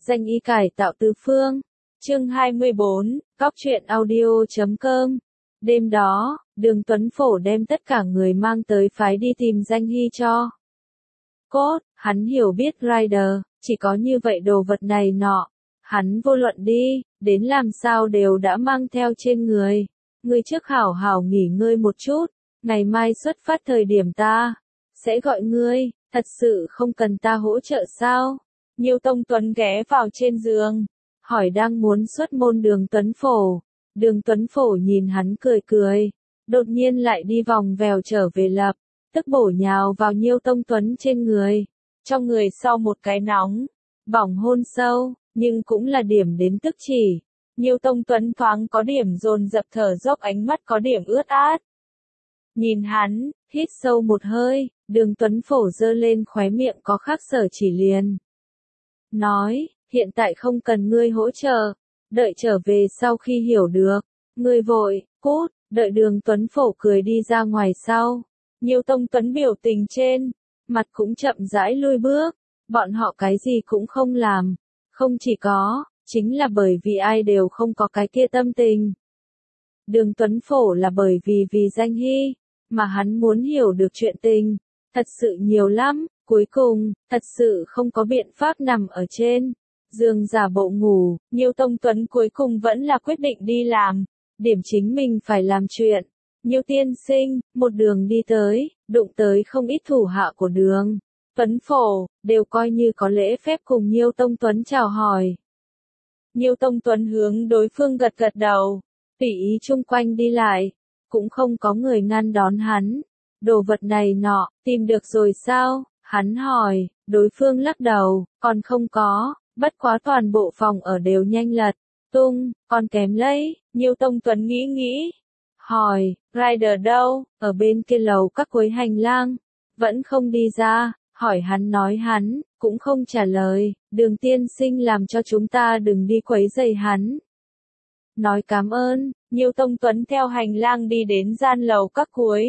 Danh y cải tạo tứ phương. Chương 24, Góc truyện audio.com. Đêm đó, Đường Tuấn Phổ đem tất cả người mang tới phái đi tìm Danh Hy cho. Cốt, hắn hiểu biết Rider, chỉ có như vậy đồ vật này nọ. Hắn vô luận đi, đến làm sao đều đã mang theo trên người. Ngươi trước hảo hảo nghỉ ngơi một chút, ngày mai xuất phát thời điểm ta sẽ gọi ngươi, thật sự không cần ta hỗ trợ sao? Nhiêu Tông Tuấn ghé vào trên giường, hỏi đang muốn xuất môn Đường Tuấn Phổ. Đường Tuấn Phổ nhìn hắn cười cười, đột nhiên lại đi vòng vèo trở về lập, tức bổ nhào vào Nhiêu Tông Tuấn trên người, trong người sau một cái nóng, bỏng hôn sâu, nhưng cũng là điểm đến tức chỉ. Nhiêu Tông Tuấn thoáng có điểm dồn dập thở dốc, ánh mắt có điểm ướt át. Nhìn hắn, hít sâu một hơi, Đường Tuấn Phổ giơ lên khóe miệng có khắc sở chỉ liền. Nói, hiện tại không cần ngươi hỗ trợ, đợi trở về sau khi hiểu được, ngươi vội, cút, đợi Đường Tuấn Phổ cười đi ra ngoài sau. Nhiêu Tông Tuấn biểu tình trên, mặt cũng chậm rãi lui bước, bọn họ cái gì cũng không làm, không chỉ có, chính là bởi vì ai đều không có cái kia tâm tình. Đường Tuấn Phổ là bởi vì Danh Hy, mà hắn muốn hiểu được chuyện tình, thật sự nhiều lắm, cuối cùng, thật sự không có biện pháp nằm ở trên giường giả bộ ngủ, Nhiêu Tông Tuấn cuối cùng vẫn là quyết định đi làm, điểm chính mình phải làm chuyện. Nhiêu tiên sinh, một đường đi tới, đụng tới không ít thủ hạ của Đường Tuấn Phổ, đều coi như có lễ phép cùng Nhiêu Tông Tuấn chào hỏi. Nhiêu Tông Tuấn hướng đối phương gật gật đầu, tùy ý chung quanh đi lại, cũng không có người ngăn đón hắn. Đồ vật này nọ, tìm được rồi sao? Hắn hỏi, đối phương lắc đầu, còn không có, bất quá toàn bộ phòng ở đều nhanh lật tung, còn kém lấy. Nhiêu Tông Tuấn nghĩ, hỏi, Rider đâu? Ở bên kia lầu các cuối hành lang, vẫn không đi ra. Hỏi hắn nói hắn cũng không trả lời. Đường tiên sinh làm cho chúng ta đừng đi quấy rầy hắn. Nói cảm ơn. Nhiêu Tông Tuấn theo hành lang đi đến gian lầu các cuối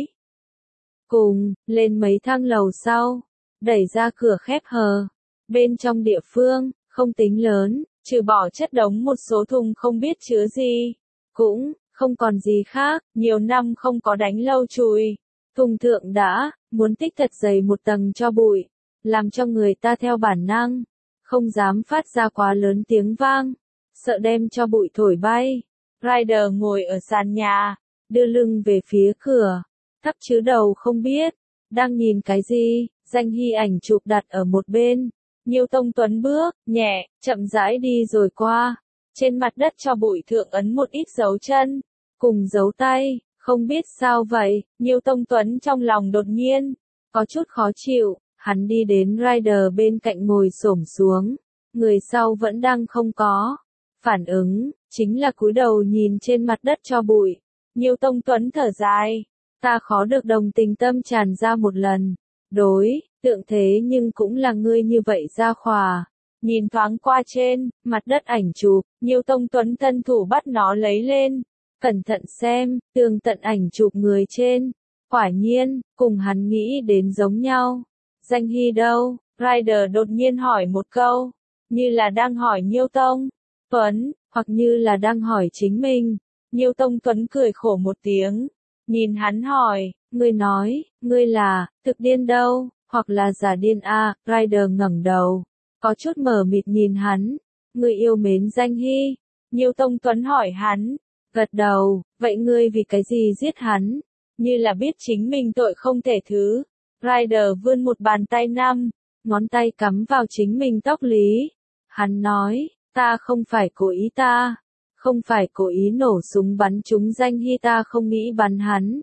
cùng, lên mấy thang lầu sau, đẩy ra cửa khép hờ. Bên trong địa phương, không tính lớn, trừ bỏ chất đống một số thùng không biết chứa gì, cũng không còn gì khác, nhiều năm không có đánh lâu chùi. Thùng thượng đã muốn tích thật dày một tầng cho bụi, làm cho người ta theo bản năng không dám phát ra quá lớn tiếng vang, sợ đem cho bụi thổi bay. Rider ngồi ở sàn nhà, đưa lưng về phía cửa, thấp chứ đầu không biết đang nhìn cái gì. Danh Hy ảnh chụp đặt ở một bên. Nhiêu Tông Tuấn bước nhẹ, chậm rãi đi rồi qua. Trên mặt đất cho bụi thượng ấn một ít dấu chân, cùng dấu tay, không biết sao vậy. Nhiêu Tông Tuấn trong lòng đột nhiên có chút khó chịu, hắn đi đến Rider bên cạnh ngồi xổm xuống, người sau vẫn đang không có phản ứng, chính là cúi đầu nhìn trên mặt đất cho bụi. Nhiêu Tông Tuấn thở dài, ta khó được đồng tình tâm tràn ra một lần. Đối tượng thế nhưng cũng là ngươi như vậy ra khòa. Nhìn thoáng qua trên mặt đất ảnh chụp, Nhiêu Tông Tuấn thân thủ bắt nó lấy lên, cẩn thận xem, tường tận ảnh chụp người trên, quả nhiên cùng hắn nghĩ đến giống nhau. Danh Hy đâu? Rider đột nhiên hỏi một câu, như là đang hỏi Nhiêu Tông Tuấn, hoặc như là đang hỏi chính mình. Nhiêu Tông Tuấn cười khổ một tiếng, nhìn hắn hỏi, ngươi nói, ngươi là thực điên đâu, hoặc là giả điên a? Rider ngẩng đầu, có chút mờ mịt nhìn hắn. Ngươi yêu mến Danh Hy? Nhiêu Tông Tuấn hỏi hắn, gật đầu. Vậy ngươi vì cái gì giết hắn? Như là biết chính mình tội không thể thứ. Rider vươn một bàn tay ngón tay cắm vào chính mình tóc lý. Hắn nói, ta không phải cố ý, ta không phải cố ý nổ súng bắn trúng Danh Hy, ta không nghĩ bắn hắn.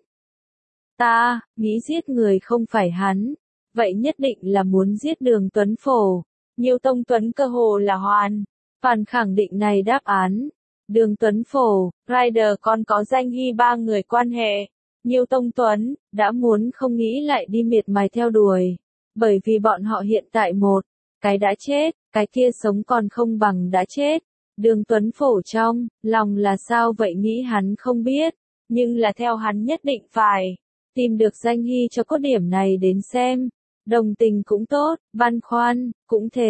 Ta nghĩ giết người không phải hắn. Vậy nhất định là muốn giết Đường Tuấn Phổ. Nhiêu Tông Tuấn cơ hồ là hoàn toàn khẳng định này đáp án. Đường Tuấn Phổ, Rider còn có Danh Hy ba người quan hệ. Nhiêu Tông Tuấn đã muốn không nghĩ lại đi miệt mài theo đuổi, bởi vì bọn họ hiện tại một cái đã chết, cái kia sống còn không bằng đã chết. Đường Tuấn Phổ trong lòng là sao vậy nghĩ hắn không biết, nhưng là theo hắn nhất định phải tìm được Danh Hy cho có điểm này đến xem. Đồng tình cũng tốt, băn khoăn cũng thế.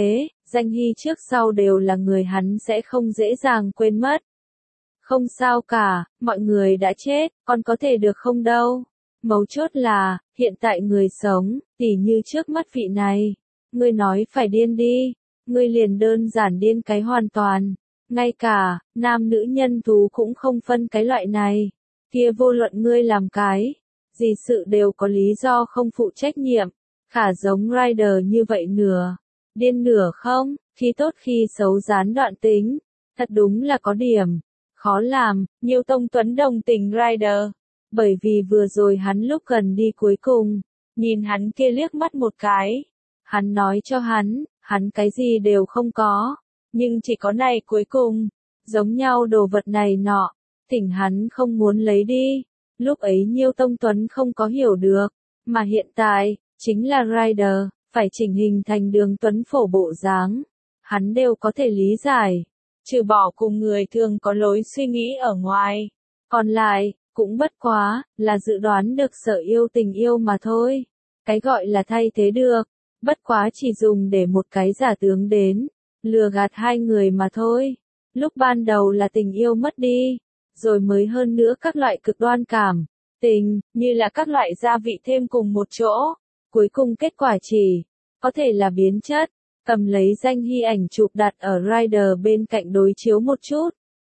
Danh Hy trước sau đều là người hắn sẽ không dễ dàng quên mất. Không sao cả, mọi người đã chết, con có thể được không đâu. Mấu chốt là, hiện tại người sống, tỉ như trước mắt vị này. Ngươi nói phải điên đi, ngươi liền đơn giản điên cái hoàn toàn. Ngay cả, nam nữ nhân thú cũng không phân cái loại này. Kia vô luận ngươi làm cái gì sự đều có lý do không phụ trách nhiệm. Khả giống Rider như vậy nửa điên nửa không, khi tốt khi xấu gián đoạn tính. Thật đúng là có điểm khó làm. Nhiêu Tông Tuấn đồng tình Rider, bởi vì vừa rồi hắn lúc gần đi cuối cùng, nhìn hắn kia liếc mắt một cái. Hắn nói cho hắn cái gì đều không có, nhưng chỉ có này cuối cùng, giống nhau đồ vật này nọ, thỉnh hắn không muốn lấy đi. Lúc ấy Nhiêu Tông Tuấn không có hiểu được, mà hiện tại, chính là Rider, phải chỉnh hình thành Đường Tuấn Phổ bộ dáng. Hắn đều có thể lý giải, trừ bỏ cùng người thường có lối suy nghĩ ở ngoài. Còn lại, cũng bất quá, là dự đoán được sở yêu tình yêu mà thôi. Cái gọi là thay thế được, bất quá chỉ dùng để một cái giả tướng đến, lừa gạt hai người mà thôi. Lúc ban đầu là tình yêu mất đi, rồi mới hơn nữa các loại cực đoan cảm, tình, như là các loại gia vị thêm cùng một chỗ. Cuối cùng kết quả chỉ có thể là biến chất. Cầm lấy Danh Hy ảnh chụp đặt ở Rider bên cạnh đối chiếu một chút.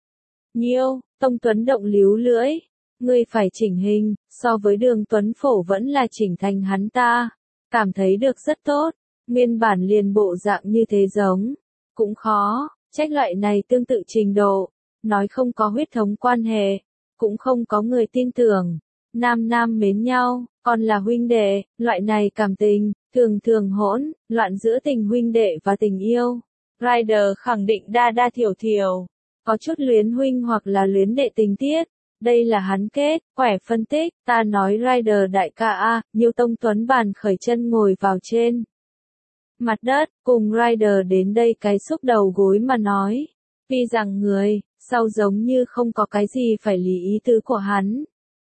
Nhiêu Tông Tuấn động líu lưỡi. Ngươi phải chỉnh hình, so với Đường Tuấn Phổ vẫn là chỉnh thành hắn ta. Cảm thấy được rất tốt. Nguyên bản liền bộ dạng như thế giống. Cũng khó, trách loại này tương tự trình độ. Nói không có huyết thống quan hệ. Cũng không có người tin tưởng. Nam nam mến nhau, còn là huynh đệ, loại này cảm tình, thường thường hỗn, loạn giữa tình huynh đệ và tình yêu. Rider khẳng định đa đa thiểu thiểu, có chút luyến huynh hoặc là luyến đệ tình tiết. Đây là hắn kết, khỏe phân tích, ta nói Rider đại ca a, Nhiêu Tông Tuấn bàn khởi chân ngồi vào trên mặt đất, cùng Rider đến đây cái xúc đầu gối mà nói. Tuy rằng người, sau giống như không có cái gì phải lý ý tứ của hắn.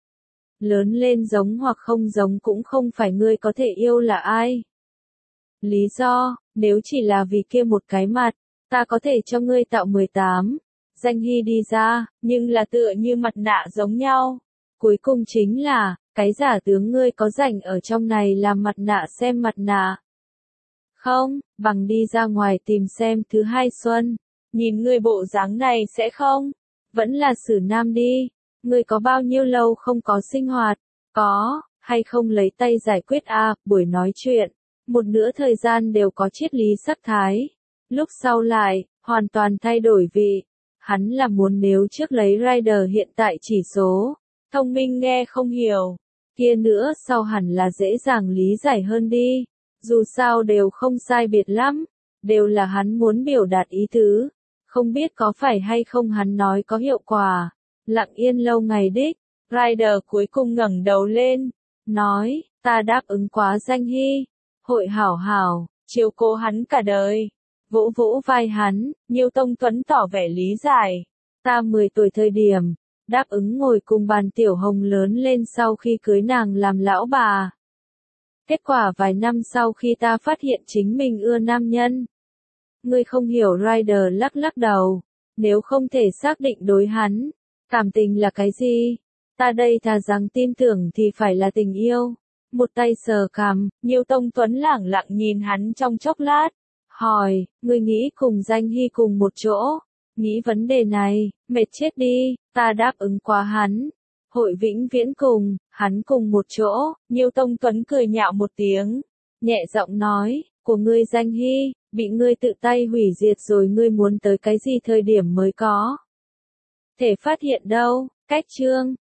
Lớn lên giống hoặc không giống cũng không phải ngươi có thể yêu là ai. Lý do, nếu chỉ là vì kia một cái mặt, ta có thể cho ngươi tạo 18. Danh Hy đi ra, nhưng là tựa như mặt nạ giống nhau. Cuối cùng chính là, cái giả tướng ngươi có rảnh ở trong này làm mặt nạ xem mặt nạ. Không, bằng đi ra ngoài tìm xem thứ hai xuân. Nhìn ngươi bộ dáng này sẽ không? Vẫn là xử nam đi. Ngươi có bao nhiêu lâu không có sinh hoạt? Có, hay không lấy tay giải quyết buổi nói chuyện. Một nửa thời gian đều có triết lý sắc thái. Lúc sau lại, hoàn toàn thay đổi vị. Hắn là muốn nếu trước lấy Rider hiện tại chỉ số. Thông minh nghe không hiểu. Kia nữa sau hẳn là dễ dàng lý giải hơn đi. Dù sao đều không sai biệt lắm. Đều là hắn muốn biểu đạt ý tứ. Không biết có phải hay không hắn nói có hiệu quả. Lặng yên lâu ngày đích, Rider cuối cùng ngẩng đầu lên, nói, ta đáp ứng quá Danh Hy, hội hảo hảo, chiếu cố hắn cả đời. Vỗ vỗ vai hắn, Nhiêu Tông Tuấn tỏ vẻ lý giải, ta 10 tuổi thời điểm, đáp ứng ngồi cùng bàn Tiểu Hồng lớn lên sau khi cưới nàng làm lão bà. Kết quả vài năm sau khi ta phát hiện chính mình ưa nam nhân. Ngươi không hiểu. Rider lắc lắc đầu, nếu không thể xác định đối hắn. Cảm tình là cái gì? Ta đây thà rằng tin tưởng thì phải là tình yêu. Một tay sờ cằm, Nhiêu Tông Tuấn lẳng lặng nhìn hắn trong chốc lát. Hỏi, ngươi nghĩ cùng Danh Hy cùng một chỗ? Nghĩ vấn đề này, mệt chết đi, ta đáp ứng quá hắn. Hội vĩnh viễn cùng, hắn cùng một chỗ. Nhiêu Tông Tuấn cười nhạo một tiếng. Nhẹ giọng nói, của ngươi Danh Hy, bị ngươi tự tay hủy diệt rồi ngươi muốn tới cái gì thời điểm mới có thể phát hiện đâu. Cách chương